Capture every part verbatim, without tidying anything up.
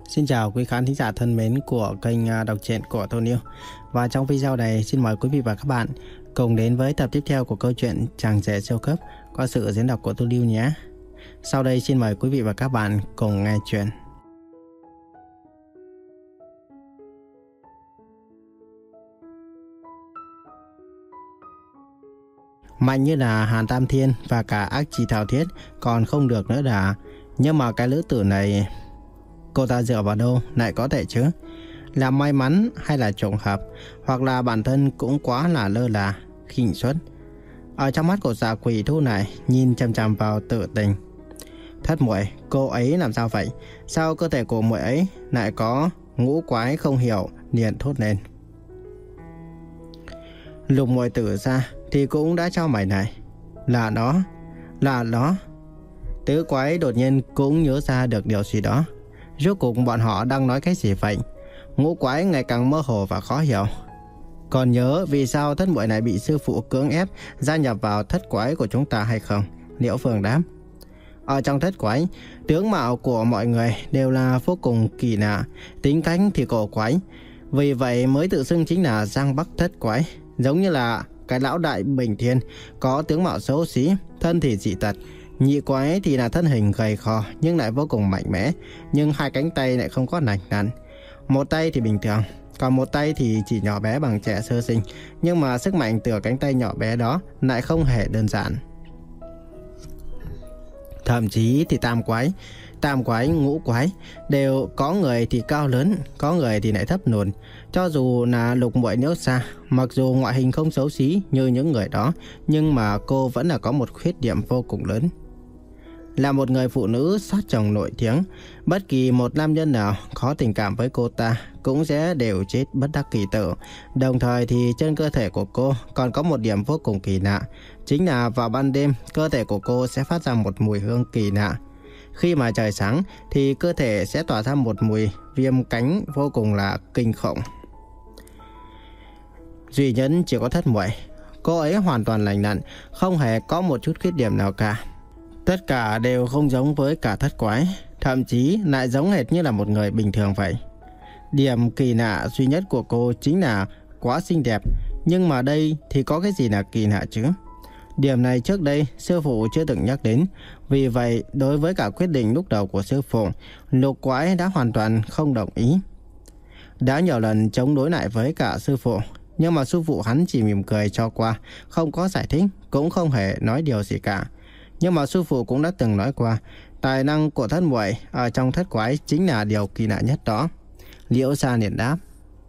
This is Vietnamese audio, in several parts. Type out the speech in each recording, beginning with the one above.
Xin chào quý khán thính giả thân mến của kênh đọc truyện của Tô Niu. Và trong video này xin mời quý vị và các bạn cùng đến với tập tiếp theo của câu chuyện Chàng rể siêu cấp qua sự diễn đọc của Tô Niu nhé. Sau đây xin mời quý vị và các bạn cùng nghe chuyện. Mạnh như là Hàn Tam Thiên và cả ác chỉ Thảo Thiết còn không được nữa đã. Nhưng mà cái lữ tử này, cô ta dựa vào đâu lại có thể chứ? Là may mắn hay là trùng hợp, hoặc là bản thân cũng quá là lơ là, khinh suất. Ở trong mắt của dạ quỷ thu này nhìn chằm chằm vào Tự Tình. Thất muội, cô ấy làm sao vậy? Sao cơ thể của muội ấy lại có ngũ quái không hiểu? Liền thốt lên. Lục muội tử ra thì cũng đã cho mày này. Là nó, là nó. Tứ quái đột nhiên cũng nhớ ra được điều gì đó. Rốt cuộc bọn họ đang nói cái gì vậy? Ngũ quái ngày càng mơ hồ và khó hiểu. Còn nhớ vì sao thất muội này bị sư phụ cưỡng ép gia nhập vào thất quái của chúng ta hay không? Liễu Phương đáp. Ở trong thất quái, tướng mạo của mọi người đều là vô cùng kỳ lạ, tính cách thì cổ quái. Vì vậy mới tự xưng chính là Giang Bắc thất quái. Giống như là cái lão đại Bình Thiên, có tướng mạo xấu xí, thân thì dị tật. Nhị quái thì là thân hình gầy khò nhưng lại vô cùng mạnh mẽ, nhưng hai cánh tay lại không có nành nặn. Một tay thì bình thường, còn một tay thì chỉ nhỏ bé bằng trẻ sơ sinh, nhưng mà sức mạnh từ cánh tay nhỏ bé đó lại không hề đơn giản. Thậm chí thì tam quái, tam quái, ngũ quái đều có người thì cao lớn, có người thì lại thấp lùn. Cho dù là Lục muội Liễu Sa, mặc dù ngoại hình không xấu xí như những người đó, nhưng mà cô vẫn là có một khuyết điểm vô cùng lớn. Là một người phụ nữ sát chồng nổi tiếng, bất kỳ một nam nhân nào có tình cảm với cô ta cũng sẽ đều chết bất đắc kỳ tử. Đồng thời thì trên cơ thể của cô còn có một điểm vô cùng kỳ lạ, chính là vào ban đêm cơ thể của cô sẽ phát ra một mùi hương kỳ lạ. Khi mà trời sáng thì cơ thể sẽ tỏa ra một mùi viêm cánh vô cùng là kinh khủng. Duy nhất chỉ có thất muội, cô ấy hoàn toàn lành lặn, không hề có một chút khuyết điểm nào cả. Tất cả đều không giống với cả thất quái, thậm chí lại giống hệt như là một người bình thường vậy. Điểm kỳ lạ duy nhất của cô chính là quá xinh đẹp, nhưng mà đây thì có cái gì là kỳ lạ chứ? Điểm này trước đây sư phụ chưa từng nhắc đến, vì vậy đối với cả quyết định lúc đầu của sư phụ, Lục quái đã hoàn toàn không đồng ý. Đã nhiều lần chống đối lại với cả sư phụ, nhưng mà sư phụ hắn chỉ mỉm cười cho qua, không có giải thích, cũng không hề nói điều gì cả. Nhưng mà sư phụ cũng đã từng nói qua, tài năng của thất muội ở trong thất quái chính là điều kỳ lạ nhất đó. Liễu Sa liền đáp.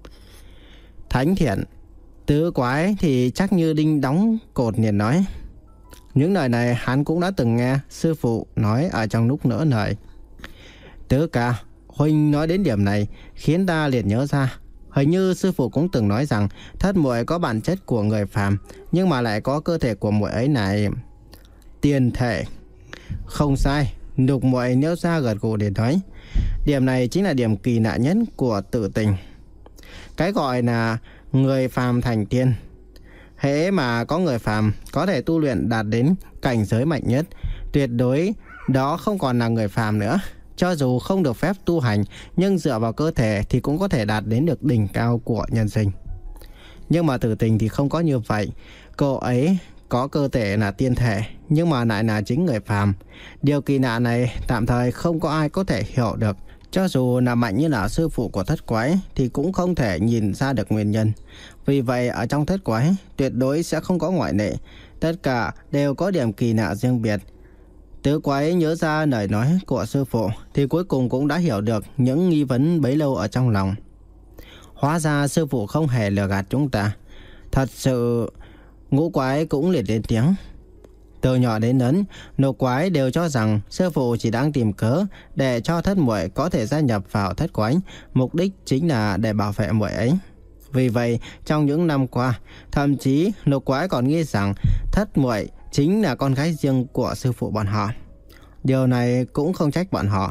Thánh thiện, tứ quái thì chắc như đinh đóng cột liền nói. Những lời này hắn cũng đã từng nghe sư phụ nói ở trong lúc nỡ lời. Tứ ca, huynh nói đến điểm này khiến ta liền nhớ ra. Hình như sư phụ cũng từng nói rằng thất muội có bản chất của người phàm, nhưng mà lại có cơ thể của muội ấy này tiên thể. Không sai, Lục muội Liễu Sa gật gù để nói. Điểm này chính là điểm kỳ lạ nhất của Tự Tình. Cái gọi là người phàm thành tiên. Hễ mà có người phàm có thể tu luyện đạt đến cảnh giới mạnh nhất, tuyệt đối đó không còn là người phàm nữa. Cho dù không được phép tu hành, nhưng dựa vào cơ thể thì cũng có thể đạt đến được đỉnh cao của nhân sinh. Nhưng mà Tự Tình thì không có như vậy. Cô ấy có cơ thể là tiên thể, nhưng mà lại là chính người phàm. Điều kỳ lạ này tạm thời không có ai có thể hiểu được. Cho dù là mạnh như là sư phụ của thất quái thì cũng không thể nhìn ra được nguyên nhân. Vì vậy ở trong thất quái tuyệt đối sẽ không có ngoại lệ. Tất cả đều có điểm kỳ lạ riêng biệt. Tứ quái nhớ ra lời nói của sư phụ thì cuối cùng cũng đã hiểu được những nghi vấn bấy lâu ở trong lòng. Hóa ra sư phụ không hề lừa gạt chúng ta. Thật sự. Ngũ quái cũng liền lên tiếng. Từ nhỏ đến lớn, Lục quái đều cho rằng sư phụ chỉ đang tìm cớ để cho thất muội có thể gia nhập vào thất quái, mục đích chính là để bảo vệ muội ấy. Vì vậy, trong những năm qua, thậm chí Lục quái còn nghĩ rằng thất muội chính là con gái riêng của sư phụ bọn họ. Điều này cũng không trách bọn họ.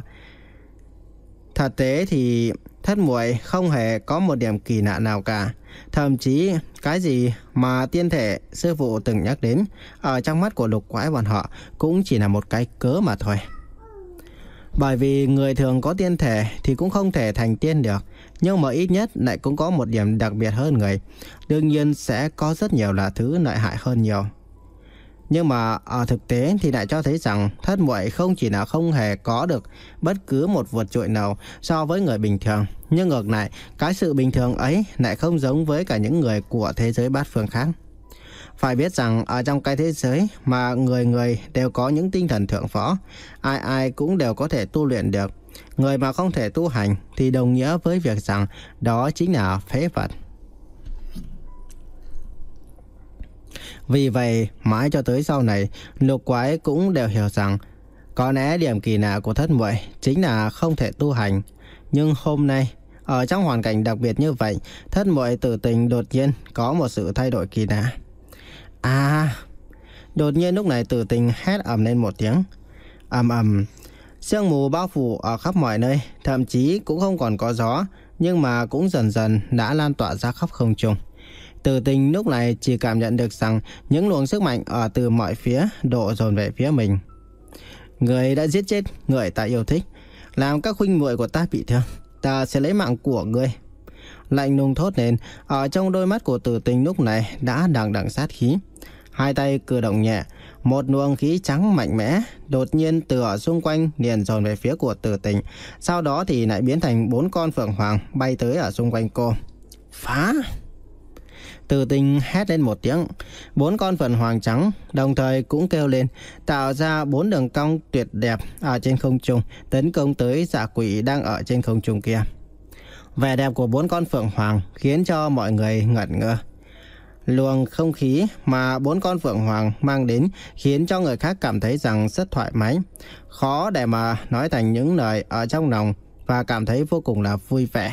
Thật tế thì thất muội không hề có một điểm kỳ lạ nào cả. Thậm chí cái gì mà tiên thể sư phụ từng nhắc đến ở trong mắt của Lục quái bọn họ cũng chỉ là một cái cớ mà thôi. Bởi vì người thường có tiên thể thì cũng không thể thành tiên được, nhưng mà ít nhất lại cũng có một điểm đặc biệt hơn người. Đương nhiên sẽ có rất nhiều là thứ lợi hại hơn nhiều. Nhưng mà ở thực tế thì lại cho thấy rằng Thất Muội không chỉ là không hề có được bất cứ một vượt trội nào so với người bình thường, nhưng ngược lại, cái sự bình thường ấy lại không giống với cả những người của thế giới bát phương khác. Phải biết rằng ở trong cái thế giới mà người người đều có những tinh thần thượng võ, ai ai cũng đều có thể tu luyện được. Người mà không thể tu hành thì đồng nghĩa với việc rằng đó chính là phế vật. Vì vậy, mãi cho tới sau này, lục quái cũng đều hiểu rằng có lẽ điểm kỳ lạ của Thất Muội chính là không thể tu hành. Nhưng hôm nay, ở trong hoàn cảnh đặc biệt như vậy, Thất Muội Tử Tình đột nhiên có một sự thay đổi kỳ lạ. À! Đột nhiên lúc này Tử Tình hét ầm lên một tiếng. Ầm ầm, sương mù bao phủ ở khắp mọi nơi, thậm chí cũng không còn có gió, nhưng mà cũng dần dần đã lan tỏa ra khắp không trung. Tử Tình lúc này chỉ cảm nhận được rằng những luồng sức mạnh ở từ mọi phía đổ dồn về phía mình. Người đã giết chết người ta yêu thích, làm các huynh muội của ta bị thương, ta sẽ lấy mạng của ngươi. Lạnh lùng thốt lên, ở trong đôi mắt của Tử Tình lúc này đã đằng đằng sát khí. Hai tay cử động nhẹ, một luồng khí trắng mạnh mẽ đột nhiên từ ở xung quanh liền dồn về phía của Tử Tình, sau đó thì lại biến thành bốn con phượng hoàng bay tới ở xung quanh cô. Phá! Tử Tình hét lên một tiếng, bốn con phượng hoàng trắng đồng thời cũng kêu lên, tạo ra bốn đường cong tuyệt đẹp ở trên không trung, tấn công tới Dạ Quỷ đang ở trên không trung kia. Vẻ đẹp của bốn con phượng hoàng khiến cho mọi người ngẩn ngơ. Luồng không khí mà bốn con phượng hoàng mang đến khiến cho người khác cảm thấy rằng rất thoải mái, khó để mà nói thành những lời ở trong lòng, và cảm thấy vô cùng là vui vẻ.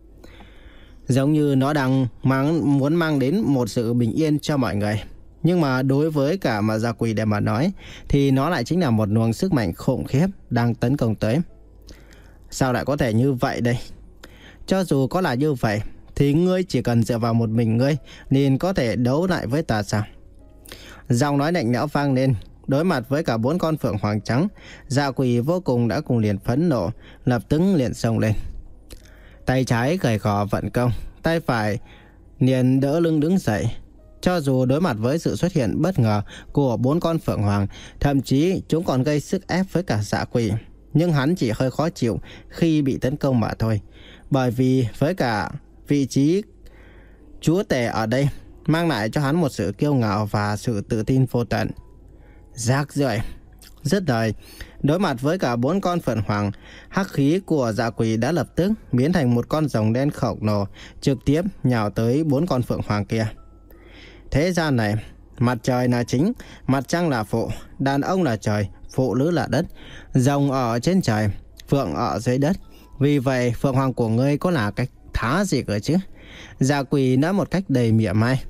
Giống như nó đang mang, muốn mang đến một sự bình yên cho mọi người. Nhưng mà đối với cả mà Dạ Quỷ để mà nói thì nó lại chính là một luồng sức mạnh khủng khiếp đang tấn công tới. Sao lại có thể như vậy đây? Cho dù có là như vậy thì ngươi chỉ cần dựa vào một mình ngươi liền có thể đấu lại với ta sao? Giọng nói lạnh lẽo vang lên. Đối mặt với cả bốn con phượng hoàng trắng, Dạ Quỷ vô cùng đã cùng liền phẫn nộ, lập tức liền xông lên. Tay trái gầy gò vận công, tay phải liền đỡ lưng đứng dậy. Cho dù đối mặt với sự xuất hiện bất ngờ của bốn con phượng hoàng, thậm chí chúng còn gây sức ép với cả Dạ Quỷ, nhưng hắn chỉ hơi khó chịu khi bị tấn công mà thôi. Bởi vì với cả vị trí chúa tể ở đây mang lại cho hắn một sự kiêu ngạo và sự tự tin vô tận. Rác rưởi. Dứt lời, đối mặt với cả bốn con phượng hoàng, hắc khí của Dạ Quỷ đã lập tức biến thành một con rồng đen khổng lồ, trực tiếp nhào tới bốn con phượng hoàng kia. Thế gian này, mặt trời là chính, mặt trăng là phụ, đàn ông là trời, phụ nữ là đất, rồng ở trên trời, phượng ở dưới đất. Vì vậy phượng hoàng của ngươi có là cách thá gì cơ chứ? Dạ Quỷ nói một cách đầy mỉa mai.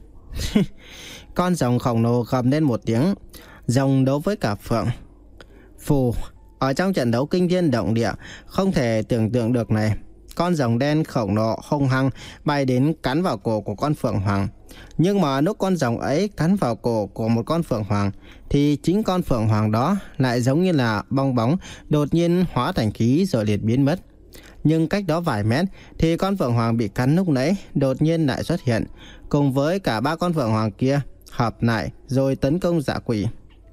Con rồng khổng lồ gầm lên một tiếng. Rồng đấu với cả phượng. Phù, ở trong trận đấu kinh thiên động địa không thể tưởng tượng được này, con rồng đen khổng lồ hung hăng bay đến cắn vào cổ của con phượng hoàng. Nhưng mà lúc con rồng ấy cắn vào cổ của một con phượng hoàng thì chính con phượng hoàng đó lại giống như là bong bóng đột nhiên hóa thành khí rồi liền biến mất. Nhưng cách đó vài mét thì con phượng hoàng bị cắn lúc nãy đột nhiên lại xuất hiện, cùng với cả ba con phượng hoàng kia hợp lại rồi tấn công Dạ Quỷ.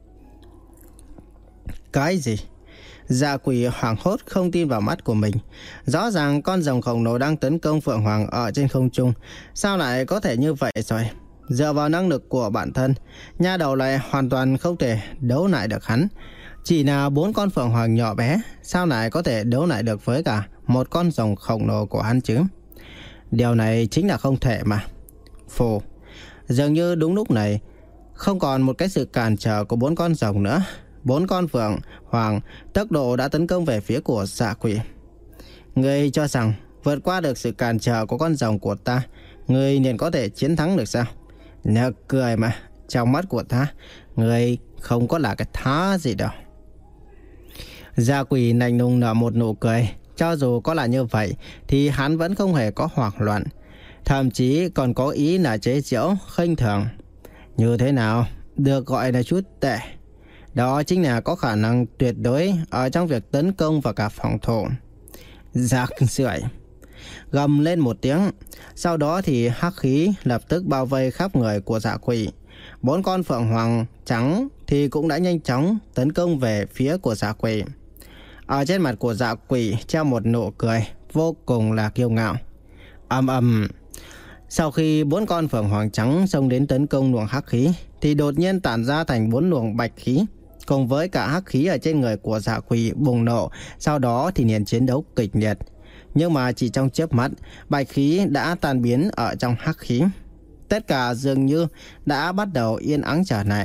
Cái gì? Dạ Quỷ hoảng hốt không tin vào mắt của mình. Rõ ràng con rồng khổng lồ đang tấn công phượng hoàng ở trên không trung, sao lại có thể như vậy rồi? Dựa vào năng lực của bản thân, nha đầu này hoàn toàn không thể đấu lại được hắn. Chỉ là bốn con phượng hoàng nhỏ bé, sao lại có thể đấu lại được với cả một con rồng khổng lồ của hắn chứ? Điều này chính là không thể mà. Phù, dường như đúng lúc này không còn một cái sự cản trở của bốn con rồng nữa. Bốn con phượng hoàng tốc độ đã tấn công về phía của Dạ Quỷ. Ngươi cho rằng vượt qua được sự cản trở của con rồng của ta, ngươi liền có thể chiến thắng được sao? Nực cười mà, trong mắt của ta, ngươi không có là cái thá gì đâu. Dạ Quỷ lạnh lùng nở một nụ cười. Cho dù có là như vậy thì hắn vẫn không hề có hoảng loạn, thậm chí còn có ý là chế giễu khinh thường. Như thế nào được gọi là chút tệ? Đó chính là có khả năng tuyệt đối ở trong việc tấn công và cả phòng thủ. Rạc rưởi. Gầm lên một tiếng. Sau đó thì hắc khí lập tức bao vây khắp người của Dạ Quỷ. Bốn con phượng hoàng trắng thì cũng đã nhanh chóng tấn công về phía của Dạ Quỷ. Ở trên mặt của Dạ Quỷ treo một nụ cười vô cùng là kiêu ngạo. Ầm ầm. Sau khi bốn con phượng hoàng trắng xông đến tấn công luồng hắc khí thì đột nhiên tản ra thành bốn luồng bạch khí, cùng với cả hắc khí ở trên người của Dạ Quỷ bùng nổ. Sau đó thì liền chiến đấu kịch liệt. Nhưng mà chỉ trong chớp mắt, bạch khí đã tan biến ở trong hắc khí. Tất cả dường như đã bắt đầu yên ắng trở lại.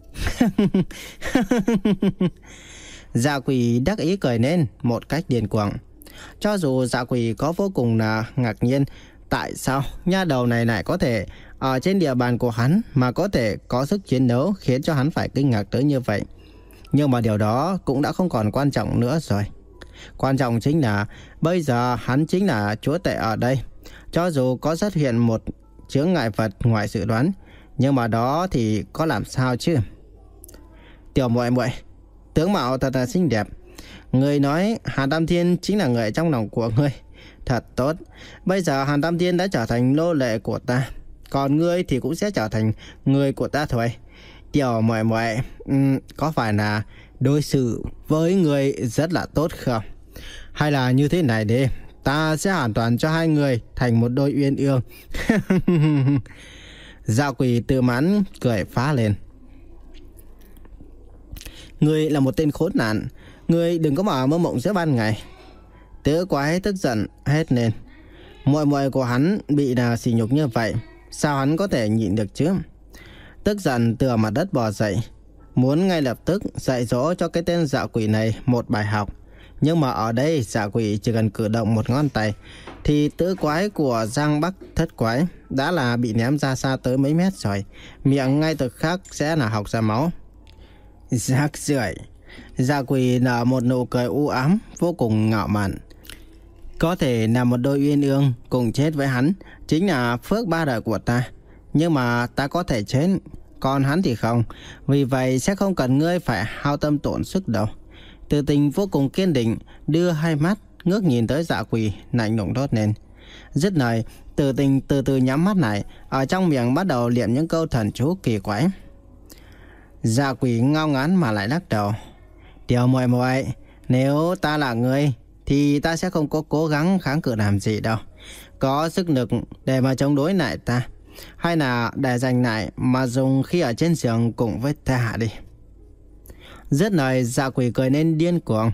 Dạ Quỷ đắc ý cười lên một cách điên cuồng. Cho dù Dạ Quỷ có vô cùng là ngạc nhiên tại sao nha đầu này lại có thể ở trên địa bàn của hắn mà có thể có sức chiến đấu khiến cho hắn phải kinh ngạc tới như vậy. Nhưng mà điều đó cũng đã không còn quan trọng nữa rồi. Quan trọng chính là bây giờ hắn chính là chúa tể ở đây. Cho dù có xuất hiện một chướng ngại vật ngoài dự đoán, nhưng mà đó thì có làm sao chứ. Tiểu muội muội, tướng mạo thật là xinh đẹp. Người nói Hàn Tam Thiên chính là người trong lòng của ngươi. Thật tốt. Bây giờ Hàn Tam Thiên đã trở thành nô lệ của ta, còn ngươi thì cũng sẽ trở thành người của ta thôi. Tiểu muội muội, um, có phải là đối xử với người rất là tốt không? Hay là như thế này đi, ta sẽ hoàn toàn cho hai người thành một đôi uyên ương. Dạ Quỷ tự mãn cười phá lên. Ngươi là một tên khốn nạn, ngươi đừng có mà mơ mộng giữa ban ngày. Tứ Quái tức giận hết lên. Muội muội của hắn bị là sỉ nhục như vậy, sao hắn có thể nhịn được chứ? Tức giận từ mặt đất bò dậy, muốn ngay lập tức dạy dỗ cho cái tên Dạ Quỷ này một bài học. Nhưng mà ở đây Dạ Quỷ chỉ cần cử động một ngón tay thì tứ quái của Giang Bắc Thất Quái đã là bị ném ra xa tới mấy mét rồi. Miệng ngay tức khắc sẽ là học ra máu. Rác rưởi. Dạ Quỷ nở một nụ cười u ám vô cùng ngạo mạn. Có thể là một đôi uyên ương cùng chết với hắn chính là phước ba đời của ta. Nhưng mà ta có thể chết, còn hắn thì không. Vì vậy sẽ không cần ngươi phải hao tâm tổn sức đâu. Từ Tình vô cùng kiên định đưa hai mắt ngước nhìn tới Dạ Quỷ, lạnh lùng thốt lên. Dứt lời, Từ Tình từ từ nhắm mắt lại, ở trong miệng bắt đầu niệm những câu thần chú kỳ quái. Dạ Quỷ ngao ngán mà lại lắc đầu. Tiểu muội muội, nếu ta là ngươi thì ta sẽ không có cố gắng kháng cự làm gì đâu. Có sức lực để mà chống đối lại ta, hay là để giành lại mà dùng khi ở trên giường cùng với ta đi. Dứt lời, Dạ Quỷ cười nên điên cuồng.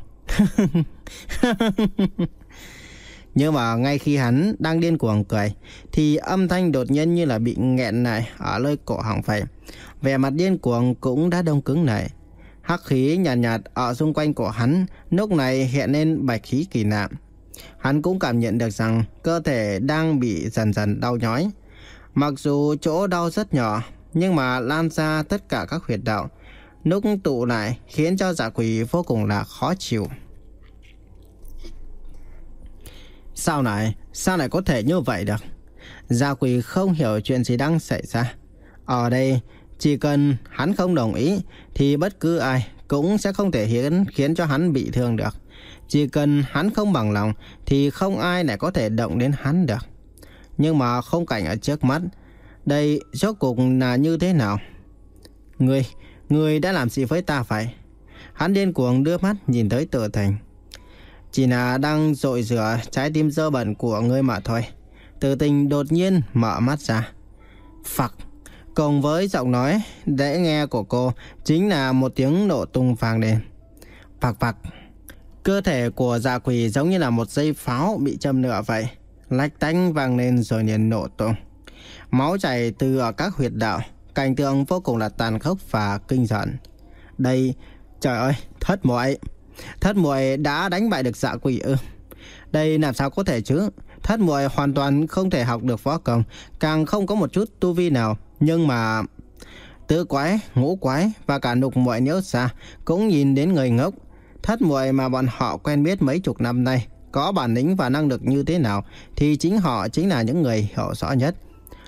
Nhưng mà ngay khi hắn đang điên cuồng cười thì âm thanh đột nhiên như là bị nghẹn lại ở nơi cổ họng vậy. Vẻ mặt điên cuồng cũng đã đông cứng lại. Hắc khí nhạt nhạt ở xung quanh của hắn lúc này hiện lên bạch khí kỳ lạ. Hắn cũng cảm nhận được rằng cơ thể đang bị dần dần đau nhói. Mặc dù chỗ đau rất nhỏ nhưng mà lan ra tất cả các huyệt đạo, lúc tụ lại khiến cho Dạ Quỷ vô cùng là khó chịu. Sao này, sao lại có thể như vậy được? Dạ Quỷ không hiểu chuyện gì đang xảy ra. Ở đây, chỉ cần hắn không đồng ý thì bất cứ ai cũng sẽ không thể khiến, khiến cho hắn bị thương được. Chỉ cần hắn không bằng lòng thì không ai lại có thể động đến hắn được. Nhưng mà khung cảnh ở trước mắt, đây rốt cuộc là như thế nào? Ngươi, ngươi đã làm gì với ta vậy? Hắn điên cuồng đưa mắt nhìn tới Từ Tình. Chỉ là đang dội rửa trái tim dơ bẩn của ngươi mà thôi. Từ Tình đột nhiên mở mắt ra. Phặc. Cùng với giọng nói dễ nghe của cô chính là một tiếng nổ tung vang lên. Phặc phặc. Cơ thể của Dạ Quỷ giống như là một dây pháo bị châm lửa vậy, lách tách vang lên rồi liền nổ tung. Máu chảy từ ở các huyệt đạo, cảnh tượng vô cùng là tàn khốc và kinh giận. Đây, trời ơi, thất muội, thất muội đã đánh bại được Dạ Quỷ ư? Đây làm sao có thể chứ? Thất muội hoàn toàn không thể học được võ công, càng không có một chút tu vi nào. Nhưng mà tứ quái, ngũ quái và cả Lục muội nhớ ra cũng nhìn đến người ngốc. Thất muội mà bọn họ quen biết mấy chục năm nay có bản lĩnh và năng lực như thế nào thì chính họ chính là những người hiểu rõ nhất.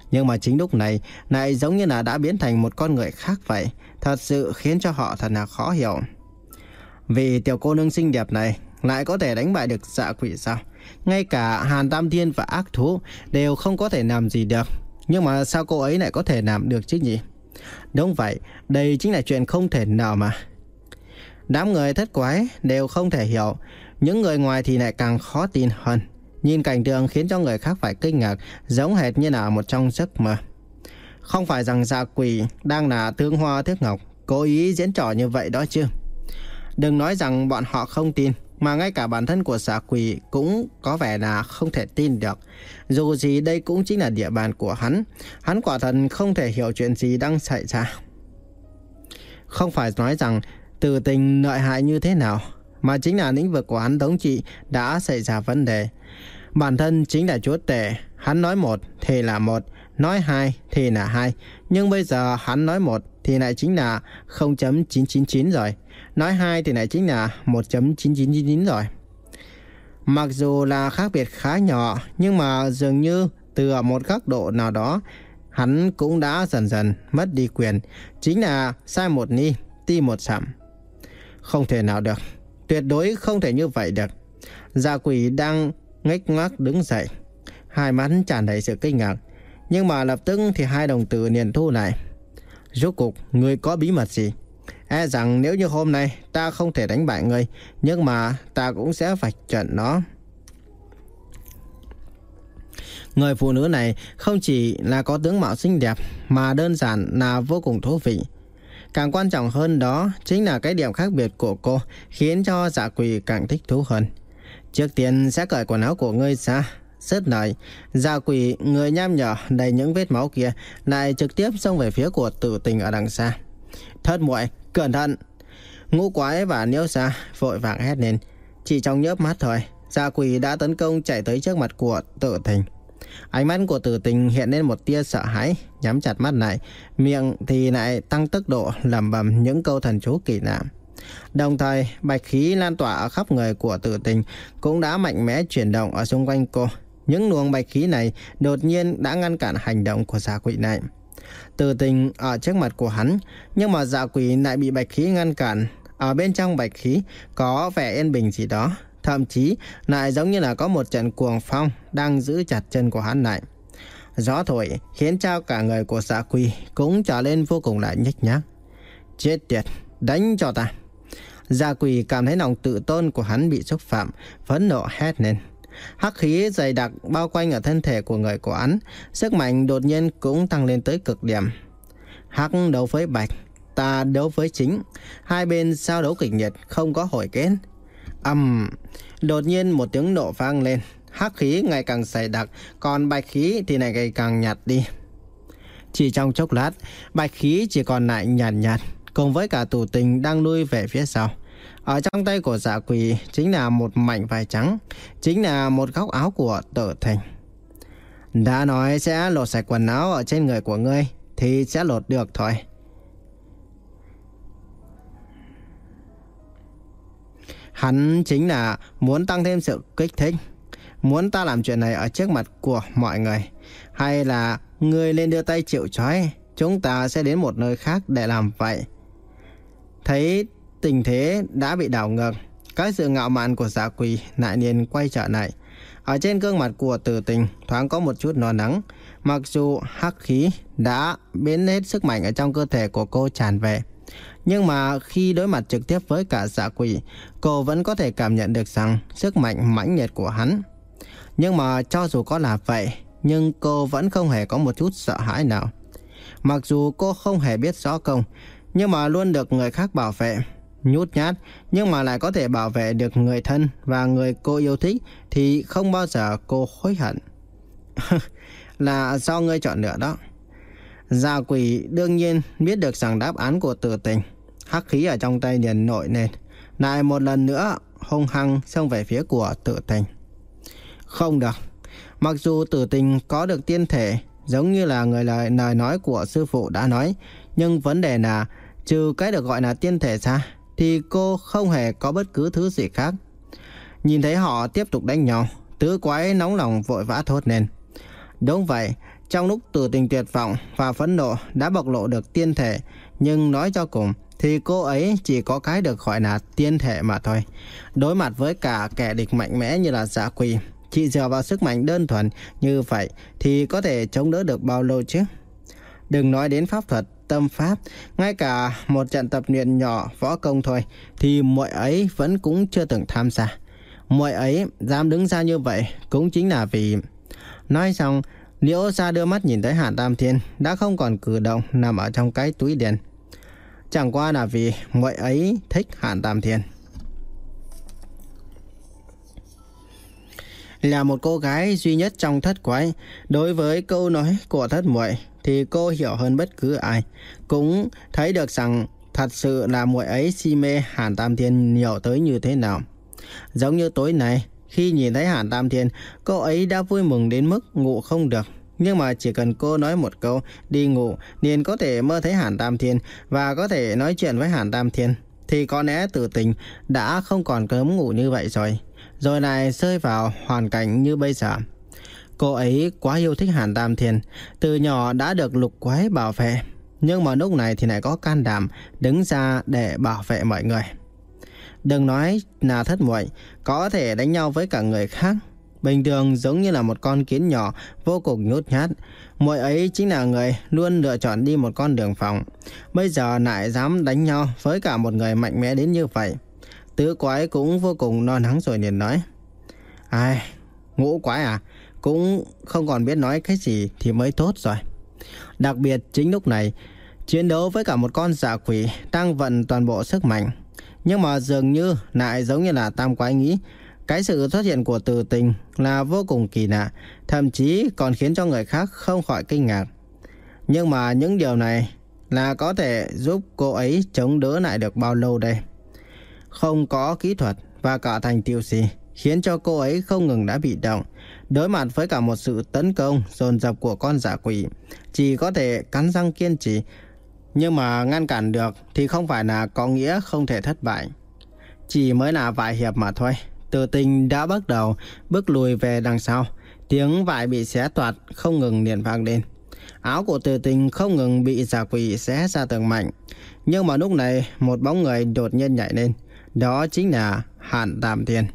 Nhưng mà chính lúc này lại giống như là đã biến thành một con người khác vậy, thật sự khiến cho họ thật là khó hiểu. Vì tiểu cô nương xinh đẹp này lại có thể đánh bại được Dạ Quỷ sao? Ngay cả Hàn Tam Thiên và ác thú đều không có thể làm gì được, nhưng mà sao cô ấy lại có thể làm được chứ nhỉ? Đúng vậy, đây chính là chuyện không thể nào mà. Đám người thất quái đều không thể hiểu, những người ngoài thì lại càng khó tin hơn. Nhìn cảnh tượng khiến cho người khác phải kinh ngạc, giống hệt như là một trong giấc mơ. Không phải rằng Dạ Quỷ đang là thương hoa tiếc ngọc, cố ý diễn trò như vậy đó chứ. Đừng nói rằng bọn họ không tin, mà ngay cả bản thân của Dạ Quỷ cũng có vẻ là không thể tin được. Dù gì đây cũng chính là địa bàn của hắn, hắn quả thật không thể hiểu chuyện gì đang xảy ra. Không phải nói rằng Tử Tình lợi hại như thế nào, mà chính là lĩnh vực của hắn thống trị đã xảy ra vấn đề. Bản thân chính là chúa tể, hắn nói một thì là một, nói hai thì là hai, nhưng bây giờ hắn nói một thì lại chính là không chấm chín chín chín rồi, nói hai thì lại chính là một chấm chín chín chín chín rồi. Mặc dù là khác biệt khá nhỏ, nhưng mà dường như từ ở một góc độ nào đó hắn cũng đã dần dần mất đi quyền, chính là sai một ni ti một sầm. Không thể nào được, tuyệt đối không thể như vậy được. Dạ Quỷ đang ngách ngoác đứng dậy, hai mắt tràn đầy sự kinh ngạc, nhưng mà lập tức thì hai đồng tử liền thu lại. Rốt cuộc ngươi có bí mật gì? E rằng nếu như hôm nay ta không thể đánh bại ngươi, nhưng mà ta cũng sẽ vạch trần nó. Người phụ nữ này không chỉ là có tướng mạo xinh đẹp, mà đơn giản là vô cùng thú vị. Càng quan trọng hơn đó chính là cái điểm khác biệt của cô khiến cho Dạ Quỷ càng thích thú hơn. Trước tiên sẽ cởi quần áo của ngươi ra. Sứt lời, Dạ Quỷ, người nham nhở đầy những vết máu kia, lại trực tiếp xông về phía của Tử Tình ở đằng xa. Thất muội, cẩn thận! Ngũ Quái và Niêu Sa vội vàng hét lên. Chỉ trong chớp mắt thôi, Dạ Quỷ đã tấn công chạy tới trước mặt của Tử Tình. Ánh mắt của Tử Tình hiện lên một tia sợ hãi, nhắm chặt mắt lại, miệng thì lại tăng tốc độ lẩm bẩm những câu thần chú kỳ lạ. Đồng thời, bạch khí lan tỏa ở khắp người của Tử Tình cũng đã mạnh mẽ chuyển động ở xung quanh cô. Những luồng bạch khí này đột nhiên đã ngăn cản hành động của Dạ Quỷ này. Tử Tình ở trước mặt của hắn, nhưng mà Dạ Quỷ lại bị bạch khí ngăn cản. Ở bên trong bạch khí có vẻ yên bình gì đó, thậm chí lại giống như là có một trận cuồng phong đang giữ chặt chân của hắn lại. Gió thổi khiến cho cả người của Dạ Quỷ cũng trở lên vô cùng lại nhếch nhác. Chết tiệt, đánh cho ta! Dạ Quỷ cảm thấy lòng tự tôn của hắn bị xúc phạm, phẫn nộ hét lên. Hắc khí dày đặc bao quanh ở thân thể của người của hắn, sức mạnh đột nhiên cũng tăng lên tới cực điểm. Hắc đấu với bạch, ta đấu với chính, hai bên giao đấu kịch liệt không có hồi kết. Ầm! Um, đột nhiên một tiếng nổ vang lên, hắc khí ngày càng dày đặc, còn bạch khí thì lại ngày càng nhạt đi. Chỉ trong chốc lát, bạch khí chỉ còn lại nhàn nhạt, nhạt, cùng với cả Tử Tình đang lui về phía sau. Ở trong tay của Dạ Quỷ chính là một mảnh vải trắng, chính là một góc áo của Tử Tình. Đã nói sẽ lột sạch quần áo ở trên người của ngươi thì sẽ lột được thôi. Hắn chính là muốn tăng thêm sự kích thích, muốn ta làm chuyện này ở trước mặt của mọi người, hay là ngươi lên đưa tay chịu trói, chúng ta sẽ đến một nơi khác để làm vậy. Thấy tình thế đã bị đảo ngược, cái sự ngạo mạn của Dạ Quỷ lại liền quay trở lại. Ở trên gương mặt của Tử Tình thoáng có một chút lo lắng, mặc dù hắc khí đã biến hết sức mạnh ở trong cơ thể của cô tràn về. Nhưng mà khi đối mặt trực tiếp với cả Dạ Quỷ, cô vẫn có thể cảm nhận được rằng sức mạnh mãnh liệt của hắn. Nhưng mà cho dù có là vậy, nhưng cô vẫn không hề có một chút sợ hãi nào. Mặc dù cô không hề biết rõ công, nhưng mà luôn được người khác bảo vệ. Nhút nhát, nhưng mà lại có thể bảo vệ được người thân và người cô yêu thích thì không bao giờ cô hối hận. Là do ngươi chọn lựa đó. Dạ Quỷ đương nhiên biết được rằng đáp án của Tử Tình. Hắc khí ở trong tay liền nổi lên, lại một lần nữa hung hăng xông về phía của Tử Tình. Không được. Mặc dù Tử Tình có được tiên thể, giống như là người lời, lời nói của sư phụ đã nói, nhưng vấn đề là trừ cái được gọi là tiên thể ra thì cô không hề có bất cứ thứ gì khác. Nhìn thấy họ tiếp tục đánh nhau, tứ quái nóng lòng vội vã thốt lên. Đúng vậy, Trong lúc Tử Tình tuyệt vọng và phẫn nộ đã bộc lộ được tiên thể, nhưng nói cho cùng thì cô ấy chỉ có cái được gọi là tiên thể mà thôi. Đối mặt với cả kẻ địch mạnh mẽ như là Dạ Quỳ, chỉ dựa vào sức mạnh đơn thuần như vậy thì có thể chống đỡ được bao lâu chứ? Đừng nói đến pháp thuật, tâm pháp, ngay cả một trận tập luyện nhỏ võ công thôi thì muội ấy vẫn cũng chưa từng tham gia. Muội ấy dám đứng ra như vậy cũng chính là vì... Nói xong, Liễu Gia đưa mắt nhìn tới Hàn Tam Thiên đã không còn cử động nằm ở trong cái túi đen. Chẳng qua là vì muội ấy thích Hàn Tam Thiên. Là một cô gái duy nhất trong thất quái, đối với câu nói của thất muội thì cô hiểu hơn bất cứ ai, cũng thấy được rằng thật sự là muội ấy si mê Hàn Tam Thiên nhiều tới như thế nào. Giống như tối nay, khi nhìn thấy Hàn Tam Thiên, cô ấy đã vui mừng đến mức ngủ không được. Nhưng mà chỉ cần cô nói một câu đi ngủ liền có thể mơ thấy Hàn Tam Thiên và có thể nói chuyện với Hàn Tam Thiên, thì có lẽ Tử Tình đã không còn cấm ngủ như vậy rồi, rồi lại rơi vào hoàn cảnh như bây giờ. Cô ấy quá yêu thích Hàn Tam Thiên, từ nhỏ đã được lục quái bảo vệ, nhưng mà lúc này thì lại có can đảm đứng ra để bảo vệ mọi người. Đừng nói là thất muội có thể đánh nhau với cả người khác, bình thường giống như là một con kiến nhỏ vô cùng nhút nhát. Muội ấy chính là người luôn lựa chọn đi một con đường vòng, bây giờ lại dám đánh nhau với cả một người mạnh mẽ đến như vậy. Tứ quái cũng vô cùng lo lắng rồi liền nói: Ai, ngũ quái à, cũng không còn biết nói cái gì thì mới tốt rồi. Đặc biệt chính lúc này, chiến đấu với cả một con dạ quỷ đang vận toàn bộ sức mạnh, nhưng mà dường như lại giống như là tam quái nghĩ cái sự xuất hiện của Tử Tình là vô cùng kỳ lạ, thậm chí còn khiến cho người khác không khỏi kinh ngạc. Nhưng mà những điều này là có thể giúp cô ấy chống đỡ lại được bao lâu đây? Không có kỹ thuật và cả thành tựu gì khiến cho cô ấy không ngừng đã bị động, đối mặt với cả một sự tấn công dồn dập của con dạ quỷ, chỉ có thể cắn răng kiên trì. Nhưng mà ngăn cản được thì không phải là có nghĩa không thể thất bại. Chỉ mới là vài hiệp mà thôi, Tử Tình đã bắt đầu bước lùi về đằng sau, tiếng vải bị xé toạc không ngừng liền vang lên. Áo của Tử Tình không ngừng bị dạ quỷ xé ra từng mảnh. Nhưng mà lúc này một bóng người đột nhiên nhảy lên, đó chính là Hàn Tam Thiên.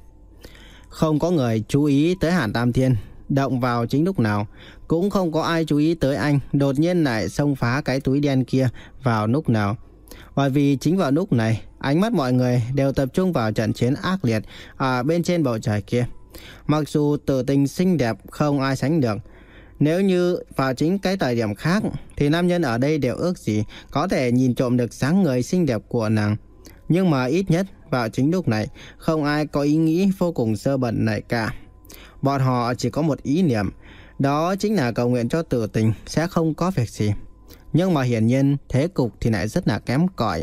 Không có người chú ý tới Hàn Tam Thiên động vào chính lúc nào, cũng không có ai chú ý tới anh đột nhiên lại xông phá cái túi đen kia vào lúc nào. Bởi vì chính vào lúc này, ánh mắt mọi người đều tập trung vào trận chiến ác liệt ở bên trên bầu trời kia. Mặc dù Tử Tình xinh đẹp không ai sánh được, nếu như vào chính cái thời điểm khác thì nam nhân ở đây đều ước gì có thể nhìn trộm được dáng người xinh đẹp của nàng. Nhưng mà ít nhất vào chính lúc này, không ai có ý nghĩ vô cùng sơ bẩn này cả. Bọn họ chỉ có một ý niệm, đó chính là cầu nguyện cho Tử Tình sẽ không có việc gì. Nhưng mà hiển nhiên thế cục thì lại rất là kém cỏi.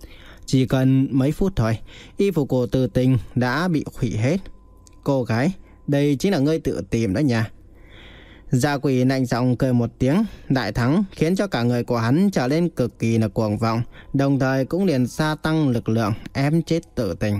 Chỉ cần mấy phút thôi, y phục của Tử Tình đã bị hủy hết. Cô gái, đây chính là ngươi tự tìm đó nha. Dạ quỷ lạnh giọng cười một tiếng, đại thắng khiến cho cả người của hắn trở lên cực kỳ là cuồng vọng, đồng thời cũng liền gia tăng lực lượng ép chết Tử Tình.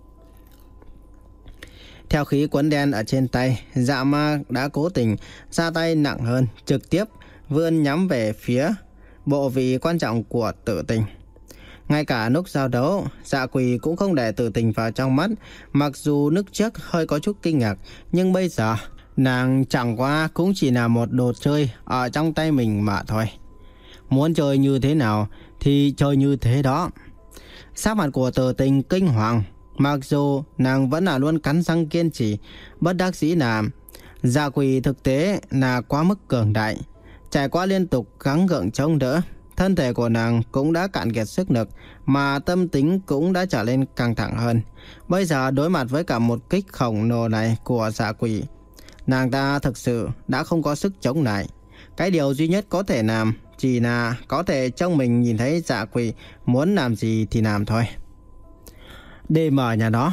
Theo khí quấn đen ở trên tay, dạ ma đã cố tình ra tay nặng hơn, trực tiếp vươn nhắm về phía bộ vị quan trọng của Tử Tình. Ngay cả lúc giao đấu, dạ quỷ cũng không để Tử Tình vào trong mắt. Mặc dù lúc trước hơi có chút kinh ngạc, nhưng bây giờ nàng chẳng qua cũng chỉ là một đồ chơi ở trong tay mình mà thôi. Muốn chơi như thế nào thì chơi như thế đó. Sắc mặt của Tử Tình kinh hoàng, mặc dù nàng vẫn là luôn cắn răng kiên trì. Bất đắc dĩ là dạ quỷ thực tế là quá mức cường đại. Trải qua liên tục gắng gượng chống đỡ, thân thể của nàng cũng đã cạn kiệt sức lực, mà tâm tính cũng đã trở nên căng thẳng hơn. Bây giờ đối mặt với cả một kích khổng lồ này của dạ quỷ, nàng ta thực sự đã không có sức chống lại. Cái điều duy nhất có thể làm chỉ là có thể trông mình nhìn thấy dạ quỷ muốn làm gì thì làm thôi. Đi mở nhà đó.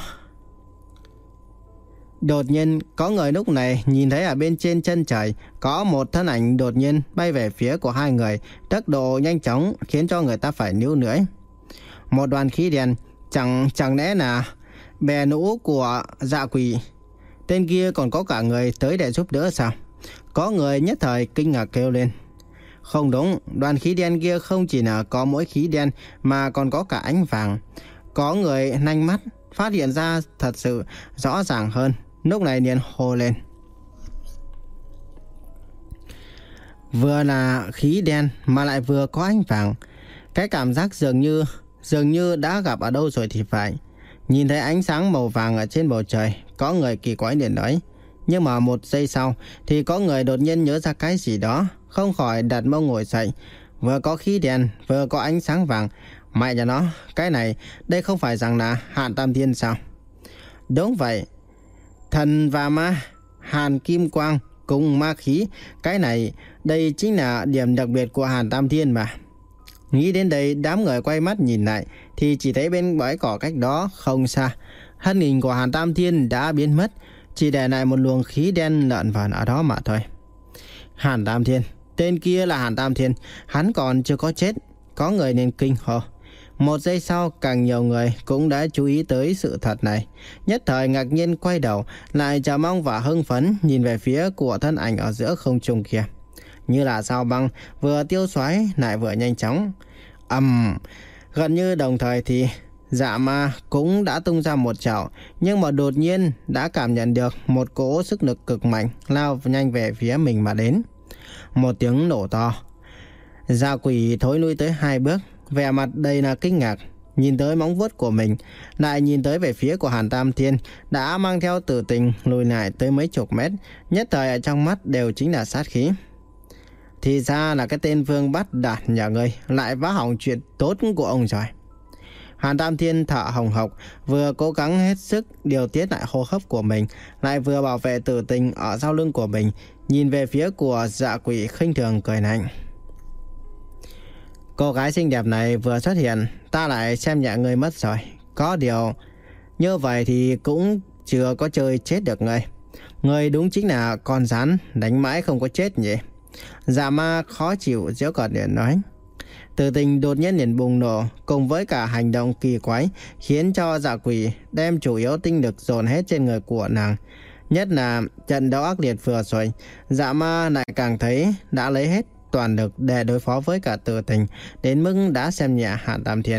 Đột nhiên có người lúc này nhìn thấy ở bên trên chân trời có một thân ảnh đột nhiên bay về phía của hai người, tốc độ nhanh chóng khiến cho người ta phải níu lưỡi. Một đoàn khí đen, chẳng chẳng lẽ là bè nũ của dạ quỷ? Tên kia còn có cả người tới để giúp đỡ sao? Có người nhất thời kinh ngạc kêu lên. Không đúng, đoàn khí đen kia không chỉ là có mỗi khí đen mà còn có cả ánh vàng. Có người nhanh mắt phát hiện ra thật sự rõ ràng hơn, lúc này liền hô lên. Vừa là khí đen mà lại vừa có ánh vàng. Cái cảm giác dường như dường như đã gặp ở đâu rồi thì phải. Nhìn thấy ánh sáng màu vàng ở trên bầu trời, có người kỳ quái liền nói. Nhưng mà một giây sau thì có người đột nhiên nhớ ra cái gì đó, không khỏi đặt mông ngồi dậy. Vừa có khí đen, vừa có ánh sáng vàng. Mẹ nhà nó, cái này, đây không phải rằng là Hàn Tam Thiên sao? Đúng vậy. Thần và ma, Hàn Kim Quang cùng ma khí. Cái này, đây chính là điểm đặc biệt của Hàn Tam Thiên mà. Nghĩ đến đây, đám người quay mắt nhìn lại thì chỉ thấy bên bãi cỏ cách đó không xa, thân hình của Hàn Tam Thiên đã biến mất, chỉ để lại một luồng khí đen lợn vợn ở đó mà thôi. Hàn Tam Thiên, tên kia là Hàn Tam Thiên, hắn còn chưa có chết. Có người nên kinh hô. Một giây sau, càng nhiều người cũng đã chú ý tới sự thật này, nhất thời ngạc nhiên quay đầu lại, chờ mong và hưng phấn nhìn về phía của thân ảnh ở giữa không trung kia. Như là sao băng, vừa tiêu xoáy lại vừa nhanh chóng. Ầm, um, gần như đồng thời thì Dạ Ma cũng đã tung ra một chảo, nhưng mà đột nhiên đã cảm nhận được một cỗ sức lực cực mạnh lao nhanh về phía mình mà đến. Một tiếng nổ to. Dạ Quỷ thối lui tới hai bước, vẻ mặt đầy là kinh ngạc, nhìn tới móng vuốt của mình, lại nhìn tới về phía của Hàn Tam Thiên đã mang theo Tử Tình lùi lại tới mấy chục mét, nhất thời ở trong mắt đều chính là sát khí. Thì ra là cái tên Vương Bát Đạt nhà ngươi lại phá hỏng chuyện tốt của ông rồi. Hàn Tam Thiên thở hồng hộc, vừa cố gắng hết sức điều tiết lại hô hấp của mình, lại vừa bảo vệ Tử Tình ở sau lưng của mình, nhìn về phía của Dạ Quỷ khinh thường cười lạnh. Cô gái xinh đẹp này vừa xuất hiện, ta lại xem nhẹ ngươi mất rồi. Có điều, như vậy thì cũng chưa có chơi chết được ngươi. Ngươi đúng chính là con rắn đánh mãi không có chết nhỉ? Dạ Ma khó chịu giễu cợt liền nói. Tử Tình đột nhiên liền bùng nổ, cùng với cả hành động kỳ quái khiến cho Dạ Quỷ đem chủ yếu tinh lực dồn hết trên người của nàng. Nhất là trận đấu ác liệt vừa rồi, Dạ Ma lại càng thấy đã lấy hết toàn lực để đối phó với cả Tử Tình, đến mức đã xem nhẹ Hàn Tam Thiên.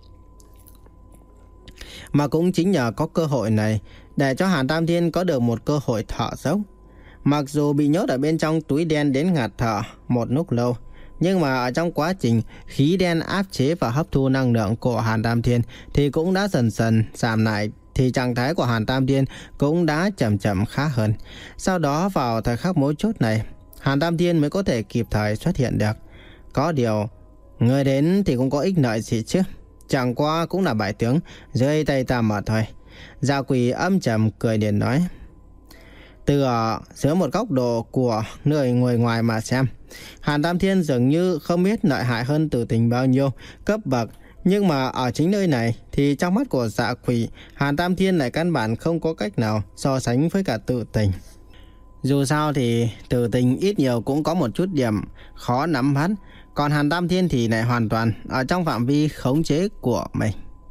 Mà cũng chính nhờ có cơ hội này để cho Hàn Tam Thiên có được một cơ hội thở dốc. Mặc dù bị nhốt ở bên trong túi đen đến ngạt thở một lúc lâu, nhưng mà ở trong quá trình khí đen áp chế và hấp thu năng lượng của Hàn Tam Thiên thì cũng đã dần dần giảm lại, thì trạng thái của Hàn Tam Thiên cũng đã chậm chậm khá hơn. Sau đó vào thời khắc mấu chốt này, Hàn Tam Thiên mới có thể kịp thời xuất hiện được. Có điều, người đến thì cũng có ích lợi gì chứ, chẳng qua cũng là bại tướng dưới tay ta mà thôi. Dạ Quỷ âm trầm cười điện nói. Từ ở dưới một góc độ của người ngồi ngoài mà xem, Hàn Tam Thiên dường như không biết lợi hại hơn Tử Tình bao nhiêu cấp bậc, nhưng mà ở chính nơi này thì trong mắt của Dạ Quỷ, Hàn Tam Thiên lại căn bản không có cách nào so sánh với cả Tử Tình. Dù sao thì Tử Tình ít nhiều cũng có một chút điểm khó nắm bắt, còn Hàn Tam Thiên thì lại hoàn toàn ở trong phạm vi khống chế của mình.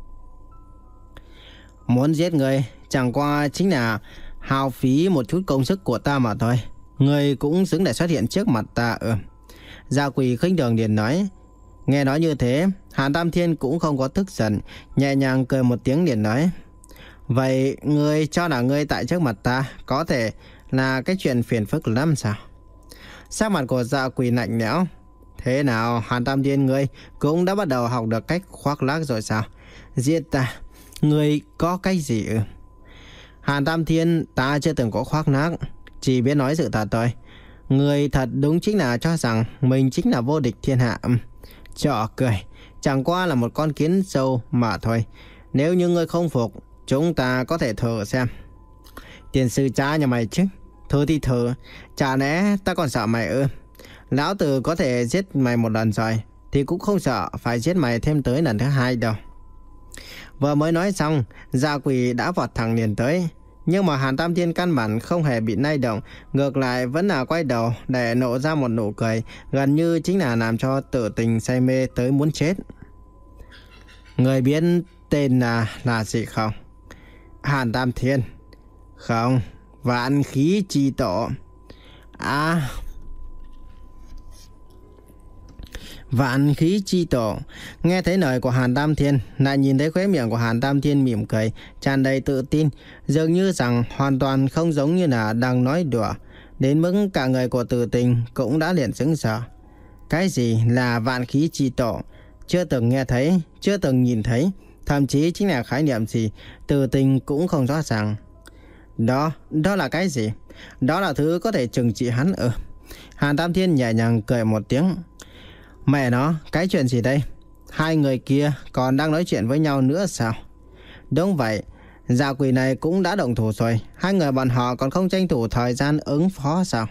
Muốn giết người chẳng qua chính là hao phí một chút công sức của ta mà thôi. Người cũng xứng để xuất hiện trước mặt ta. Ừ. Dạ Quỷ khinh thường liền nói. Nghe nói như thế, Hàn Tam Thiên cũng không có tức giận, nhẹ nhàng cười một tiếng liền nói. Vậy ngươi cho là ngươi tại trước mặt ta có thể là cái chuyện phiền phức lắm sao? Sắc mặt của Dạ Quỷ lạnh lẽo. Thế nào, Hàn Tam Thiên ngươi cũng đã bắt đầu học được cách khoác lác rồi sao? Giết ta, ngươi có cách gì ư? Hàn Tam Thiên, ta chưa từng có khoác lác, chỉ biết nói sự thật thôi. Ngươi thật đúng chính là cho rằng mình chính là vô địch thiên hạ. Trò cười, chẳng qua là một con kiến sâu mà thôi. Nếu như ngươi không phục, chúng ta có thể thử xem. Tiền sư cha nhà mày chứ? Thử thì thử, chả lẽ ta còn sợ mày ư? Lão tử có thể giết mày một lần rồi thì cũng không sợ phải giết mày thêm tới lần thứ hai đâu. Vừa mới nói xong, Dạ Quỷ đã vọt thẳng liền tới. Nhưng mà Hàn Tam Thiên căn bản không hề bị lay động, ngược lại vẫn là quay đầu để nộ ra một nụ cười, gần như chính là làm cho Tử Tình say mê tới muốn chết. Người biết tên là là gì không? Hàn Tam Thiên. Không, Vạn Khí Chi Tổ. À, vạn khí chi tổ. Nghe thấy lời của Hàn Tam Thiên, lại nhìn thấy khóe miệng của Hàn Tam Thiên mỉm cười, tràn đầy tự tin, dường như rằng hoàn toàn không giống như là đang nói đùa. Đến mức cả người của Từ Tình cũng đã liền sững sờ. Cái gì là vạn khí chi tổ? Chưa từng nghe thấy, chưa từng nhìn thấy, thậm chí chính là khái niệm gì, Từ Tình cũng không rõ ràng. Đó, đó là cái gì? Đó là thứ có thể trừng trị hắn ư? Hàn Tam Thiên nhẹ nhàng cười một tiếng. Mẹ nó, cái chuyện gì đây? Hai người kia còn đang nói chuyện với nhau nữa sao? Đúng vậy, dã quỷ này cũng đã động thủ rồi. Hai người bọn họ còn không tranh thủ thời gian ứng phó sao?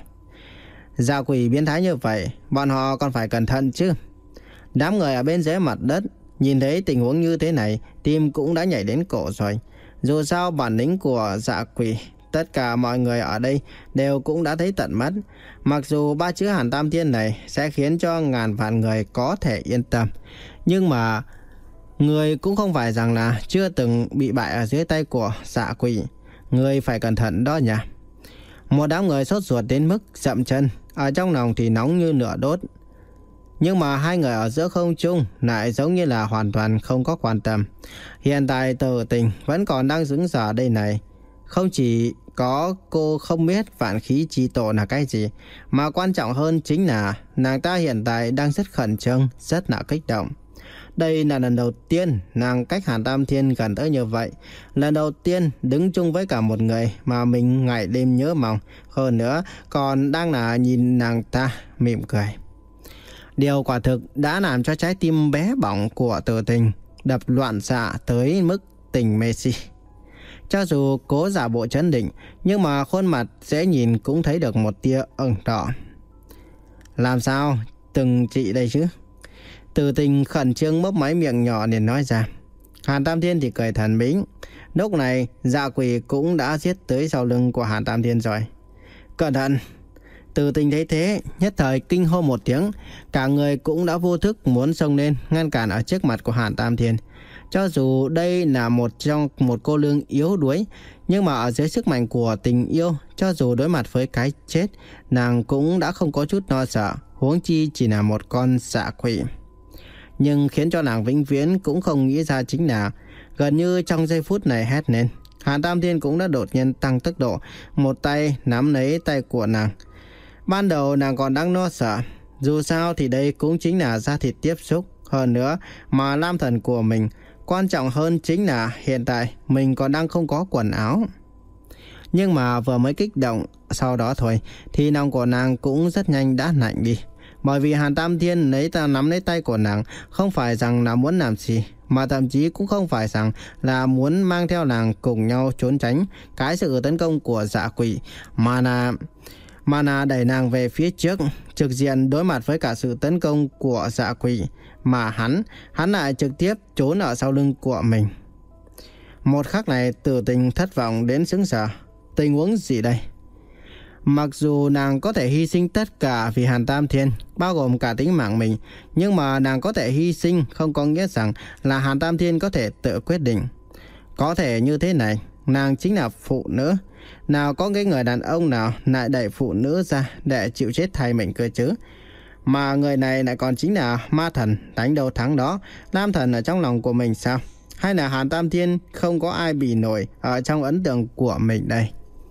Dã quỷ biến thái như vậy, bọn họ còn phải cẩn thận chứ. Đám người ở bên dưới mặt đất nhìn thấy tình huống như thế này, tim cũng đã nhảy đến cổ rồi. Dù sao bản lĩnh của dã quỷ, tất cả mọi người ở đây đều cũng đã thấy tận mắt. Mặc dù ba chữ Hàn Tam Thiên này sẽ khiến cho ngàn vạn người có thể yên tâm, nhưng mà người cũng không phải rằng là chưa từng bị bại ở dưới tay của dã quỷ. Người phải cẩn thận đó nhỉ. Một đám người sốt ruột đến mức dậm chân, ở trong lòng thì nóng như lửa đốt. Nhưng mà hai người ở giữa không trung lại giống như là hoàn toàn không có quan tâm. Hiện tại Từ Tình vẫn còn đang sững sờ đây này. Không chỉ có cô không biết vạn khí chi tổ là cái gì, mà quan trọng hơn chính là nàng ta hiện tại đang rất khẩn trương, rất là kích động. Đây là lần đầu tiên nàng cách Hàn Tam Thiên gần tới như vậy. Lần đầu tiên đứng chung với cả một người mà mình ngày đêm nhớ mong. Hơn nữa còn đang là nhìn nàng ta mỉm cười. Điều quả thực đã làm cho trái tim bé bỏng của Từ Tình đập loạn xạ tới mức tình mê si. Cho dù cố giả bộ trấn định, nhưng mà khuôn mặt dễ nhìn cũng thấy được một tia ửng đỏ. Làm sao từng chị đây chứ? Từ Tình khẩn trương mấp máy miệng nhỏ liền nói ra. Hàn Tam Thiên thì cười thần bí. Lúc này dã quỷ cũng đã giết tới sau lưng của Hàn Tam Thiên rồi. Cẩn thận! Từ Tình thấy thế, nhất thời kinh hô một tiếng, cả người cũng đã vô thức muốn xông lên ngăn cản ở trước mặt của Hàn Tam Thiên. Cho dù đây là một trong một cô nương yếu đuối, nhưng mà ở dưới sức mạnh của tình yêu, cho dù đối mặt với cái chết, nàng cũng đã không có chút lo sợ, huống chi chỉ là một con dã quỷ. Nhưng khiến cho nàng vĩnh viễn cũng không nghĩ ra chính là, gần như trong giây phút này hét lên, Hàn Tam Thiên cũng đã đột nhiên tăng tốc độ, một tay nắm lấy tay của nàng. Ban đầu nàng còn đang lo sợ, dù sao thì đây cũng chính là da thịt tiếp xúc, hơn nữa mà nam thần của mình. Quan trọng hơn chính là hiện tại mình còn đang không có quần áo. Nhưng mà vừa mới kích động, sau đó thôi thì lòng của nàng cũng rất nhanh đã lạnh đi. Bởi vì Hàn Tam Thiên lấy ta nắm lấy tay của nàng không phải rằng là muốn làm gì, mà thậm chí cũng không phải rằng là muốn mang theo nàng cùng nhau trốn tránh cái sự tấn công của dã quỷ, mà là mà là đẩy nàng về phía trước, trực diện đối mặt với cả sự tấn công của dã quỷ, mà hắn, hắn lại trực tiếp trốn ở sau lưng của mình. Một khắc này Từ Tình thất vọng đến sững sờ. Tình huống gì đây? Mặc dù nàng có thể hy sinh tất cả vì Hàn Tam Thiên, bao gồm cả tính mạng mình, nhưng mà nàng có thể hy sinh không có nghĩa rằng là Hàn Tam Thiên có thể tự quyết định. Có thể như thế này, nàng chính là phụ nữ. Nào có cái người đàn ông nào lại đẩy phụ nữ ra để chịu chết thay mình cơ chứ? Mà người này lại còn chính là ma thần đánh đầu thắng đó, nam thần ở trong lòng của mình sao? Hay là Hàn Tam Thiên không có ai bì nổi ở trong ấn tượng của mình đây?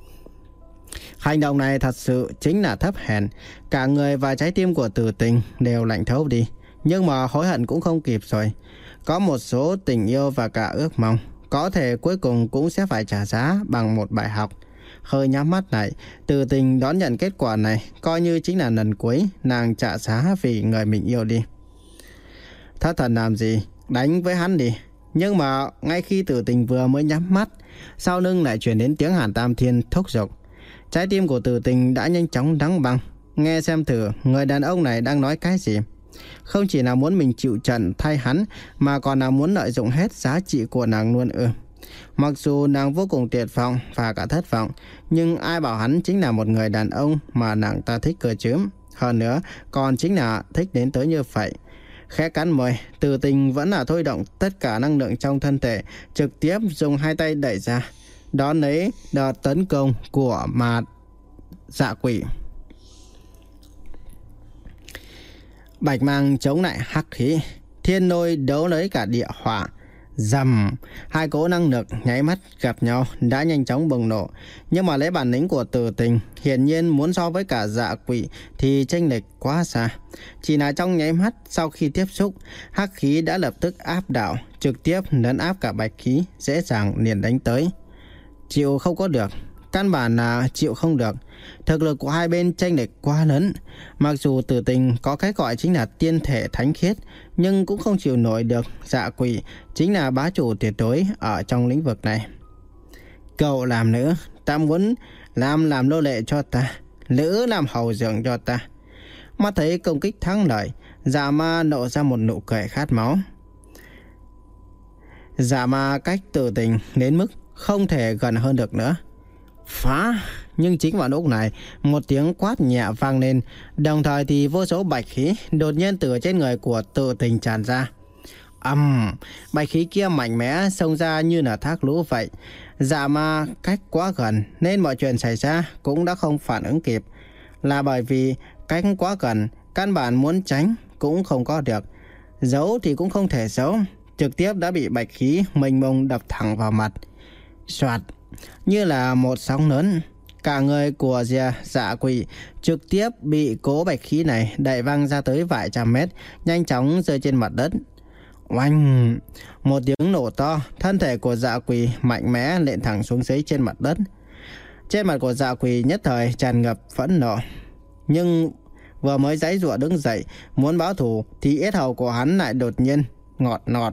Hành động này thật sự chính là thấp hèn. Cả người và trái tim của Từ Tình đều lạnh thấu đi. Nhưng mà hối hận cũng không kịp rồi. Có một số tình yêu và cả ước mong có thể cuối cùng cũng sẽ phải trả giá bằng một bài học. Hơi nhắm mắt lại, Từ Tình đón nhận kết quả này, coi như chính là lần cuối nàng trả giá vì người mình yêu đi. Thất thần làm gì, đánh với hắn đi. Nhưng mà ngay khi Từ Tình vừa mới nhắm mắt, sau lưng lại truyền đến tiếng Hàn Tam Thiên thúc giục. Trái tim của Từ Tình đã nhanh chóng đóng băng. Nghe xem thử người đàn ông này đang nói cái gì. Không chỉ là muốn mình chịu trận thay hắn, mà còn là muốn lợi dụng hết giá trị của nàng luôn ư? Mặc dù nàng vô cùng tuyệt vọng và cả thất vọng, nhưng ai bảo hắn chính là một người đàn ông mà nàng ta thích cơ chứ? Hơn nữa còn chính là thích đến tới như vậy. Khẽ cắn môi, Từ Tình vẫn là thôi động tất cả năng lượng trong thân thể, trực tiếp dùng hai tay đẩy ra, đón lấy đợt tấn công của ma dã quỷ. Bạch mang chống lại hắc khí, thiên lôi đấu lấy cả địa hỏa. Rầm, hai cỗ năng lực nháy mắt gặp nhau đã nhanh chóng bùng nổ. Nhưng mà lấy bản lĩnh của Từ Tình, hiển nhiên muốn so với cả Dạ Quỷ thì chênh lệch quá xa. Chỉ là trong nháy mắt sau khi tiếp xúc, hắc khí đã lập tức áp đảo, trực tiếp lấn áp cả bạch khí, dễ dàng liền đánh tới. Chịu không có được, căn bản là chịu không được. Thực lực của hai bên chênh lệch quá lớn. Mặc dù Tử Tình có cái gọi chính là tiên thể thánh khiết, nhưng cũng không chịu nổi được Dạ Quỷ chính là bá chủ tuyệt đối ở trong lĩnh vực này. Cậu làm nữ, ta muốn làm làm nô lệ cho ta, nữ làm hầu dưỡng cho ta. Mắt thấy công kích thắng lợi, Dạ Ma nộ ra một nụ cười khát máu. Dạ Ma cách Tử Tình đến mức không thể gần hơn được nữa. Phá! Nhưng chính vào lúc này, một tiếng quát nhẹ vang lên, đồng thời thì vô số bạch khí đột nhiên từ trên người của Tử Tình tràn ra. Ầm, um, bạch khí kia mạnh mẽ xông ra như là thác lũ vậy. Dạ Ma cách quá gần nên mọi chuyện xảy ra cũng đã không phản ứng kịp. Là bởi vì cách quá gần, căn bản muốn tránh cũng không có được, giấu thì cũng không thể giấu, trực tiếp đã bị bạch khí mênh mông đập thẳng vào mặt. Soạt, như là một sóng lớn, cả người của Dạ Quỷ trực tiếp bị cố bạch khí này đẩy văng ra tới vài trăm mét, nhanh chóng rơi trên mặt đất. Oanh! Một tiếng nổ to, thân thể của Dạ Quỷ mạnh mẽ nện thẳng xuống dưới trên mặt đất. Trên mặt của Dạ Quỷ nhất thời tràn ngập phẫn nộ, nhưng vừa mới giãy giụa đứng dậy muốn báo thù thì yết hầu của hắn lại đột nhiên ngọt ngọt.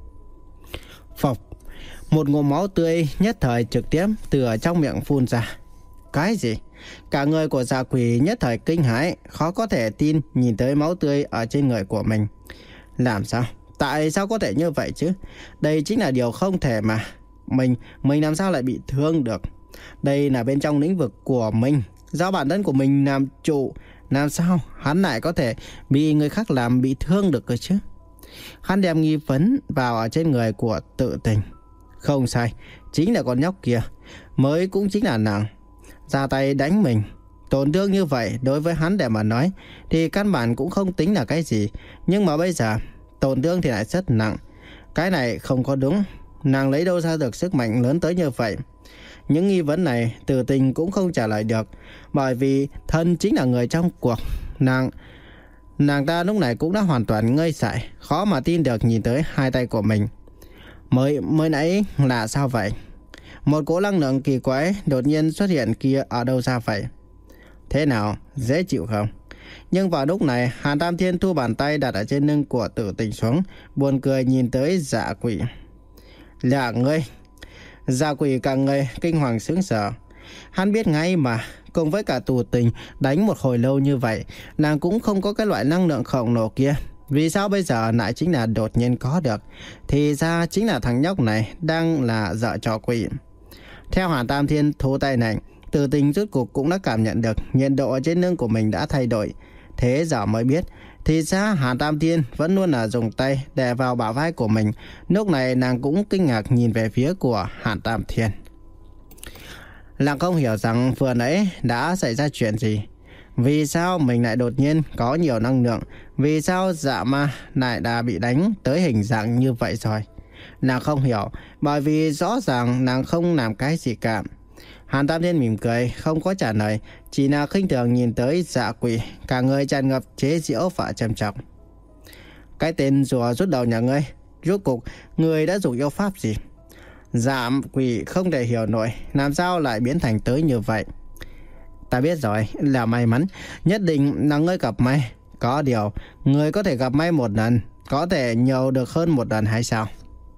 Phộc! Một ngụm máu tươi nhất thời trực tiếp từ ở trong miệng phun ra. Cái gì? Cả người của Dạ Quỷ nhất thời kinh hãi, khó có thể tin nhìn tới máu tươi ở trên người của mình. Làm sao? Tại sao có thể như vậy chứ? Đây chính là điều không thể mà. Mình, mình làm sao lại bị thương được? Đây là bên trong lĩnh vực của mình, do bản thân của mình làm chủ, làm sao hắn lại có thể bị người khác làm bị thương được cơ chứ? Hắn đem nghi vấn vào ở trên người của Tự Tình. Không sai, chính là con nhóc kia, mới cũng chính là nàng ra tay đánh mình. Tổn thương như vậy đối với hắn để mà nói thì căn bản cũng không tính là cái gì. Nhưng mà bây giờ tổn thương thì lại rất nặng. Cái này không có đúng. Nàng lấy đâu ra được sức mạnh lớn tới như vậy? Những nghi vấn này Tử Tình cũng không trả lời được, bởi vì thân chính là người trong cuộc. Nàng Nàng ta lúc này cũng đã hoàn toàn ngây dại, khó mà tin được nhìn tới hai tay của mình. Mới, mới nãy là sao vậy? Một cỗ năng lượng kỳ quái đột nhiên xuất hiện kia ở đâu ra vậy? Thế nào, dễ chịu không? Nhưng vào lúc này, Hàn Tam Thiên thu bàn tay đặt ở trên lưng của Tử Tình xuống, buồn cười nhìn tới Dạ Quỷ. Là ngươi? Dạ Quỷ cả người kinh hoàng sững sờ. Hắn biết ngay mà, cùng với cả Tử Tình đánh một hồi lâu như vậy, nàng cũng không có cái loại năng lượng khổng lồ kia. Vì sao bây giờ lại chính là đột nhiên có được? Thì ra chính là thằng nhóc này đang là dở trò quỷ. Theo Hàn Tam Thiên thu tay này, Tử Tình rốt cuộc cũng đã cảm nhận được nhiệt độ ở trên lưng của mình đã thay đổi. Thế giờ mới biết, thì ra Hàn Tam Thiên vẫn luôn là dùng tay đè vào bả vai của mình. Lúc này nàng cũng kinh ngạc nhìn về phía của Hàn Tam Thiên. Nàng không hiểu rằng vừa nãy đã xảy ra chuyện gì. Vì sao mình lại đột nhiên có nhiều năng lượng? Vì sao Dạ Ma lại đã bị đánh tới hình dạng như vậy rồi? Nàng không hiểu, bởi vì rõ ràng nàng không làm cái gì cả. Hàn Tam Thiên mỉm cười, không có trả lời, chỉ là khinh thường nhìn tới Dạ Quỷ, cả người tràn ngập chế giễu và trầm trọng. Cái tên rùa rút đầu nhà ngươi, rốt cuộc ngươi đã dùng yêu pháp gì? Dạ Quỷ không thể hiểu nổi, làm sao lại biến thành tới như vậy? Ta biết rồi, là may mắn, nhất định là ngươi gặp may. Có điều, ngươi có thể gặp may một lần, có thể nhiều được hơn một lần hay sao?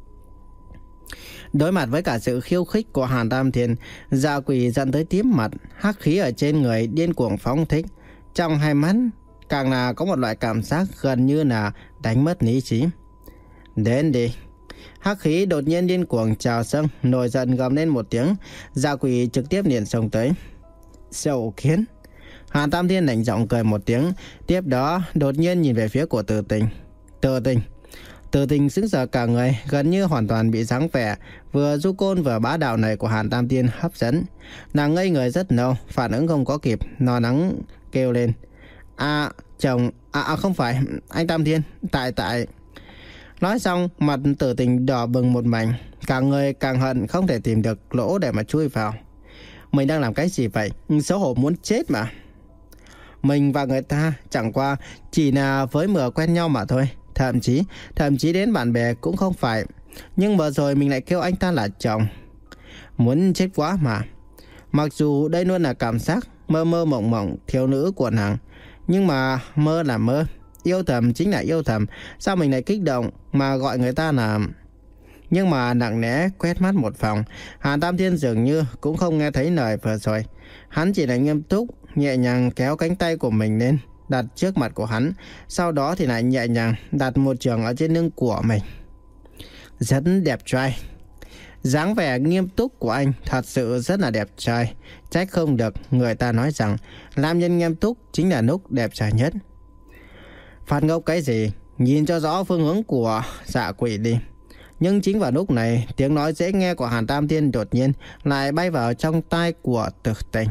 Đối mặt với cả sự khiêu khích của Hàn Tam Thiên, Dạ Quỷ giận tới tím mặt, hắc khí ở trên người điên cuồng phóng thích. Trong hai mắt càng là có một loại cảm giác gần như là đánh mất lý trí. Đến đi. Hắc khí đột nhiên điên cuồng trào dâng, nổi giận gầm lên một tiếng. Dạ Quỷ trực tiếp liền xông tới. Sâu kiến. Hàn Tam Thiên lạnh giọng cười một tiếng, tiếp đó đột nhiên nhìn về phía của Tử Tình. Tử Tình. Tử Tình sững sờ cả người, gần như hoàn toàn bị dáng vẻ vừa du côn vừa bá đạo này của Hàn Tam Thiên hấp dẫn. Nàng ngây người rất lâu, phản ứng không có kịp, lo lắng kêu lên. À, Chồng, à, à không phải, anh Tam Thiên, tại tại. Nói xong, mặt Tử Tình đỏ bừng một mảnh, cả người càng hận không thể tìm được lỗ để mà chui vào. Mình đang làm cái gì vậy? Xấu hổ muốn chết mà. Mình và người ta chẳng qua chỉ là với mửa quen nhau mà thôi. Thậm chí, thậm chí đến bạn bè cũng không phải. Nhưng vừa rồi mình lại kêu anh ta là chồng. Muốn chết quá mà. Mặc dù đây luôn là cảm giác mơ mơ mộng mộng thiếu nữ của nàng, nhưng mà mơ là mơ, yêu thầm chính là yêu thầm. Sao mình lại kích động mà gọi người ta là... Nhưng mà nặng nẽ quét mắt một vòng, Hàn Tam Thiên dường như cũng không nghe thấy lời vừa rồi. Hắn chỉ là nghiêm túc, nhẹ nhàng kéo cánh tay của mình lên, đặt trước mặt của hắn. Sau đó thì lại nhẹ nhàng đặt một trường ở trên lưng của mình. Rất đẹp trai. Dáng vẻ nghiêm túc của anh thật sự rất là đẹp trai. Trách không được người ta nói rằng nam nhân nghiêm túc chính là lúc đẹp trai nhất. Phát ngốc cái gì, nhìn cho rõ phương hướng của Dạ Quỷ đi. Nhưng chính vào lúc này, tiếng nói dễ nghe của Hàn Tam Thiên đột nhiên lại bay vào trong tai của Tử Tình.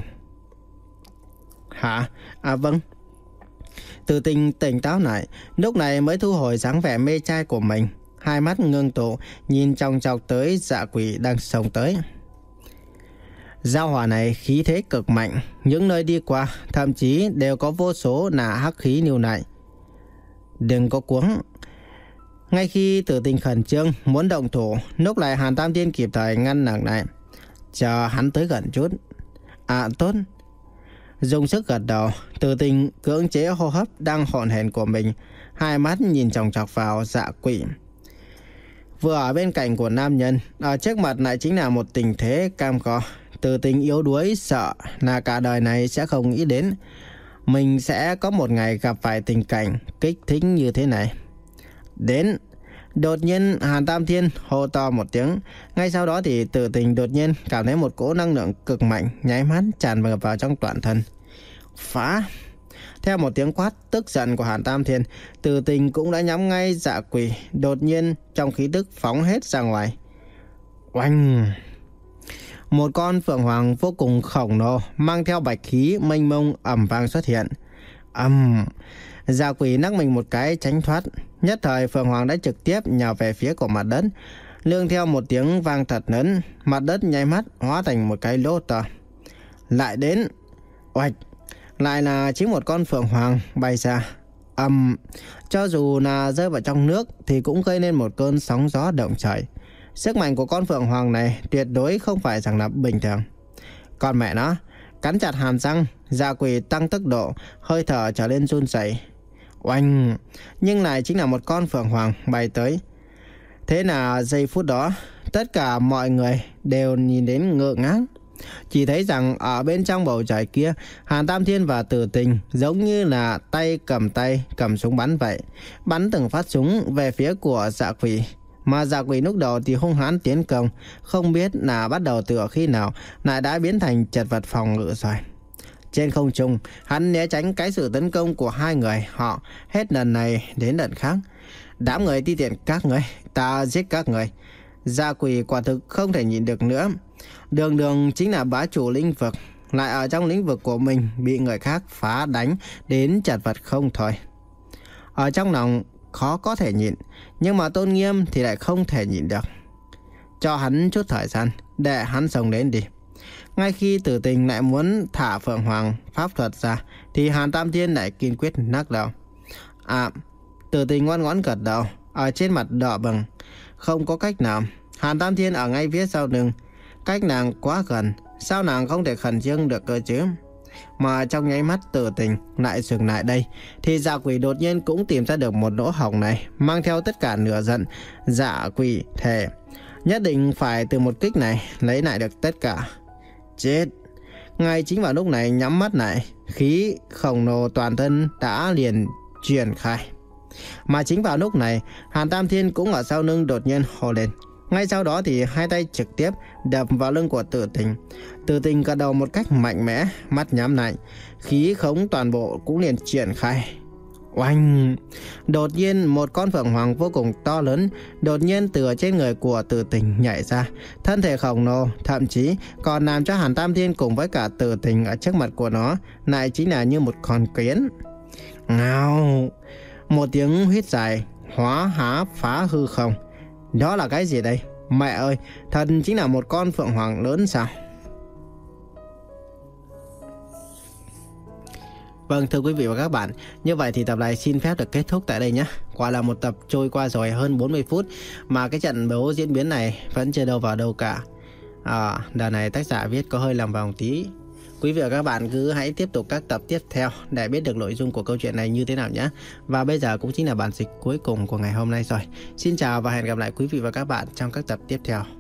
Hả? À vâng. Tử Tình tỉnh táo lại, lúc này mới thu hồi dáng vẻ mê trai của mình. Hai mắt ngưng tụ, nhìn chòng chọc tới Dạ Quỷ đang xông tới. Giao hỏa này khí thế cực mạnh, những nơi đi qua thậm chí đều có vô số là hắc khí lưu lại. Đừng có cuống. Ngay khi Tử Tình khẩn trương muốn động thủ, lúc này Hàn Tam Thiên kịp thời ngăn nàng lại. Chờ hắn tới gần chút. À tốt. Dùng sức gật đầu, Tử Tình cưỡng chế hô hấp đang hổn hển của mình, hai mắt nhìn chòng chọc vào Dạ Quỷ. Vừa ở bên cạnh của nam nhân, ở trước mặt lại chính là một tình thế cam go. Tử Tình yếu đuối sợ là cả đời này sẽ không nghĩ đến mình sẽ có một ngày gặp phải tình cảnh kích thích như thế này. Đến. Đột nhiên Hàn Tam Thiên hô to một tiếng. Ngay sau đó thì Tử Tình đột nhiên cảm thấy một cỗ năng lượng cực mạnh nháy mắt tràn vào, vào trong toàn thân. Phá. Theo một tiếng quát tức giận của Hàn Tam Thiên, Tử Tình cũng đã nhắm ngay Dạ Quỷ. Đột nhiên trong khí tức phóng hết ra ngoài. Oanh. Một con phượng hoàng vô cùng khổng lồ mang theo bạch khí mênh mông ầm vang xuất hiện. Ầm. Dạ Quỷ nắc mình một cái tránh thoát. Nhất thời phượng hoàng đã trực tiếp nhào về phía của mặt đất. Lương theo một tiếng vang thật lớn, mặt đất nháy mắt hóa thành một cái lỗ to. Lại đến. Oạch. Lại là chính một con phượng hoàng bay ra. Ầm. Cho dù là rơi vào trong nước thì cũng gây nên một cơn sóng gió động trời. Sức mạnh của con phượng hoàng này tuyệt đối không phải rằng là bình thường. Con mẹ nó, cắn chặt hàm răng, Dạ Quỷ tăng tốc độ, hơi thở trở lên run rẩy. Oanh. Nhưng lại chính là một con phượng hoàng bay tới. Thế là giây phút đó, tất cả mọi người đều nhìn đến ngơ ngác. Chỉ thấy rằng ở bên trong bầu trời kia, Hàn Tam Thiên và Tử Tình giống như là tay cầm tay cầm súng bắn vậy, bắn từng phát súng về phía của Dạ Quỷ. Mà Dạ Quỷ lúc đầu thì hung hãn tiến công, không biết là bắt đầu từ khi nào lại đã biến thành chật vật phòng ngự rồi. Trên không trung, hắn né tránh cái sự tấn công của hai người họ hết lần này đến lần khác. Đám người ti tiện các người, ta giết các người. Dạ Quỷ quả thực không thể nhịn được nữa. Đường đường chính là bá chủ lĩnh vực, lại ở trong lĩnh vực của mình bị người khác phá đánh đến chật vật không thôi. Ở trong lòng khó có thể nhịn, nhưng mà tôn nghiêm thì lại không thể nhịn được. Cho hắn chút thời gian để hắn sống đến đi. Ngay khi Tử Tình lại muốn thả phượng hoàng pháp thuật ra thì Hàn Tam Thiên lại kiên quyết lắc đầu. À, Tử Tình ngoan ngoãn gật đầu, ở trên mặt đỏ bừng. Không có cách nào, Hàn Tam Thiên ở ngay phía sau lưng, cách nàng quá gần, sao nàng không thể khẩn trương được cơ chứ? Mà trong nháy mắt Tử Tình lại dừng lại đây thì Dạ Quỷ đột nhiên cũng tìm ra được một lỗ hổng này, mang theo tất cả lửa giận. Dạ Quỷ thề nhất định phải từ một kích này lấy lại được tất cả. Chết. Ngay chính vào lúc này nhắm mắt lại, khí khổng lồ toàn thân đã liền truyền khai. Mà chính vào lúc này Hàn Tam Thiên cũng ở sau lưng đột nhiên hô lên. Ngay sau đó thì hai tay trực tiếp đập vào lưng của Tử Tình. Tử Tình gật đầu một cách mạnh mẽ, mắt nhắm lại, khí khống toàn bộ cũng liền triển khai. Oanh! Đột nhiên một con phượng hoàng vô cùng to lớn đột nhiên từ trên người của Tử Tình nhảy ra. Thân thể khổng lồ thậm chí còn làm cho Hàn Tam Thiên cùng với cả Tử Tình ở trước mặt của nó lại chính là như một con kiến. Ngao. Một tiếng huýt dài, hóa há phá hư không. Đó là cái gì đây? Mẹ ơi, thần chính là một con phượng hoàng lớn sao? Vâng, thưa quý vị và các bạn, như vậy thì tập này xin phép được kết thúc tại đây nhé. Quả là một tập trôi qua rồi hơn bốn mươi phút mà cái trận đấu diễn biến này vẫn chưa đâu vào đâu cả. À, đợt này tác giả viết có hơi lòng vòng tí. Quý vị và các bạn cứ hãy tiếp tục các tập tiếp theo để biết được nội dung của câu chuyện này như thế nào nhé. Và bây giờ cũng chính là bản dịch cuối cùng của ngày hôm nay rồi. Xin chào và hẹn gặp lại quý vị và các bạn trong các tập tiếp theo.